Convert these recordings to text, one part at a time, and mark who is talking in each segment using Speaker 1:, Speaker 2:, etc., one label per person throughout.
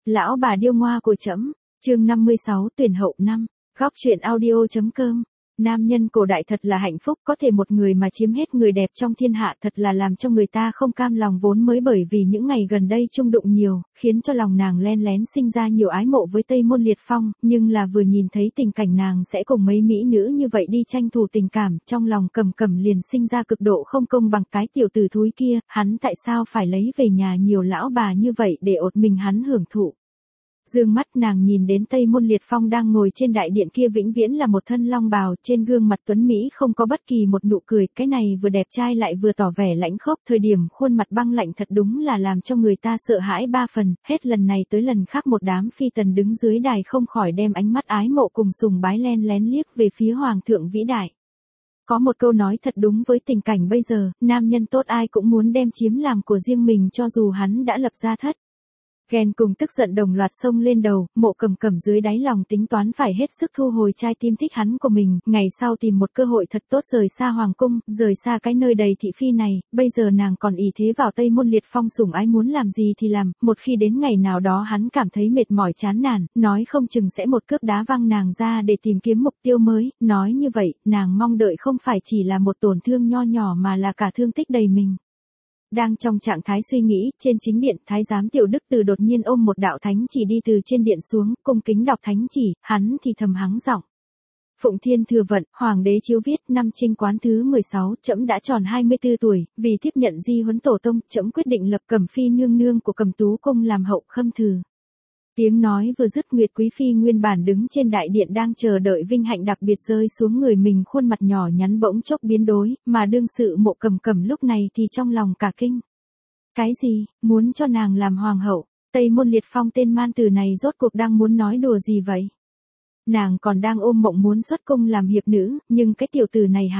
Speaker 1: Lão bà điêu ngoa của trẫm, chương 56 tuyển hậu năm, góc truyện audio.com. Nam nhân cổ đại thật là hạnh phúc, có thể một người mà chiếm hết người đẹp trong thiên hạ thật là làm cho người ta không cam lòng, vốn mới bởi vì những ngày gần đây chung đụng nhiều, khiến cho lòng nàng len lén sinh ra nhiều ái mộ với Tây Môn Liệt Phong, nhưng là vừa nhìn thấy tình cảnh nàng sẽ cùng mấy mỹ nữ như vậy đi tranh thủ tình cảm, trong lòng Cầm Cẩm liền sinh ra cực độ không công bằng. Cái tiểu tử thúi kia, hắn tại sao phải lấy về nhà nhiều lão bà như vậy để ột mình hắn hưởng thụ. Dương mắt nàng nhìn đến Tây Môn Liệt Phong đang ngồi trên đại điện kia, vĩnh viễn là một thân long bào, trên gương mặt tuấn mỹ không có bất kỳ một nụ cười, cái này vừa đẹp trai lại vừa tỏ vẻ lãnh khốc, thời điểm khuôn mặt băng lạnh thật đúng là làm cho người ta sợ hãi ba phần. Hết lần này tới lần khác một đám phi tần đứng dưới đài không khỏi đem ánh mắt ái mộ cùng sùng bái len lén liếc về phía hoàng thượng vĩ đại. Có một câu nói thật đúng với tình cảnh bây giờ, nam nhân tốt ai cũng muốn đem chiếm làm của riêng mình cho dù hắn đã lập gia thất. Ghen cùng tức giận đồng loạt xông lên đầu, Mộ Cầm Cẩm dưới đáy lòng tính toán phải hết sức thu hồi trai tim thích hắn của mình, ngày sau tìm một cơ hội thật tốt rời xa hoàng cung, rời xa cái nơi đầy thị phi này. Bây giờ nàng còn ỷ thế vào Tây Môn Liệt Phong sủng ái, muốn làm gì thì làm, một khi đến ngày nào đó hắn cảm thấy mệt mỏi chán nản, nói không chừng sẽ một cước đá văng nàng ra để tìm kiếm mục tiêu mới. Nói như vậy, nàng mong đợi không phải chỉ là một tổn thương nho nhỏ mà là cả thương tích đầy mình. Đang trong trạng thái suy nghĩ, trên chính điện, thái giám Tiểu Đức Từ đột nhiên ôm một đạo thánh chỉ đi từ trên điện xuống, cung kính đọc thánh chỉ, hắn thì thầm hắng giọng. Phụng Thiên Thừa Vận, Hoàng đế chiếu viết, năm Trinh Quán thứ 16, trẫm đã tròn 24 tuổi, vì tiếp nhận di huấn tổ tông, trẫm quyết định lập Cẩm Phi nương nương của Cẩm Tú cung làm hậu khâm thử. Tiếng nói vừa dứt, Nguyệt Quý Phi nguyên bản đứng trên đại điện đang chờ đợi vinh hạnh đặc biệt rơi xuống người mình, khuôn mặt nhỏ nhắn bỗng chốc biến đổi, mà đương sự Mộ Cầm Cẩm lúc này thì trong lòng cả kinh. Cái gì, muốn cho nàng làm hoàng hậu? Tây Môn Liệt Phong tên man tử này rốt cuộc đang muốn nói đùa gì vậy? Nàng còn đang ôm mộng muốn xuất cung làm hiệp nữ, nhưng cái tiểu tử này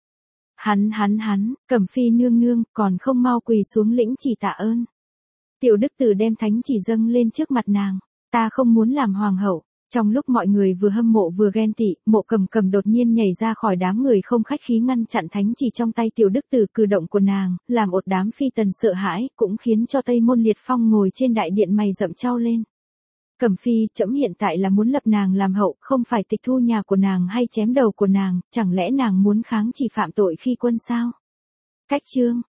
Speaker 1: hắn, Cẩm Phi nương nương, còn không mau quỳ xuống lĩnh chỉ tạ ơn. Tiểu Đức Từ đem thánh chỉ dâng lên trước mặt nàng. Ta không muốn làm hoàng hậu. Trong lúc mọi người vừa hâm mộ vừa ghen tị, Mộ Cầm Cẩm đột nhiên nhảy ra khỏi đám người, không khách khí ngăn chặn thánh chỉ trong tay Tiểu Đức Từ. Cử động của nàng, làm một đám phi tần sợ hãi, cũng khiến cho Tây Môn Liệt Phong ngồi trên đại điện mày rậm chau lên. Cẩm Phi, trẫm hiện tại là muốn lập nàng làm hậu, không phải tịch thu nhà của nàng hay chém đầu của nàng, chẳng lẽ nàng muốn kháng chỉ phạm tội khi quân sao? Cách chương.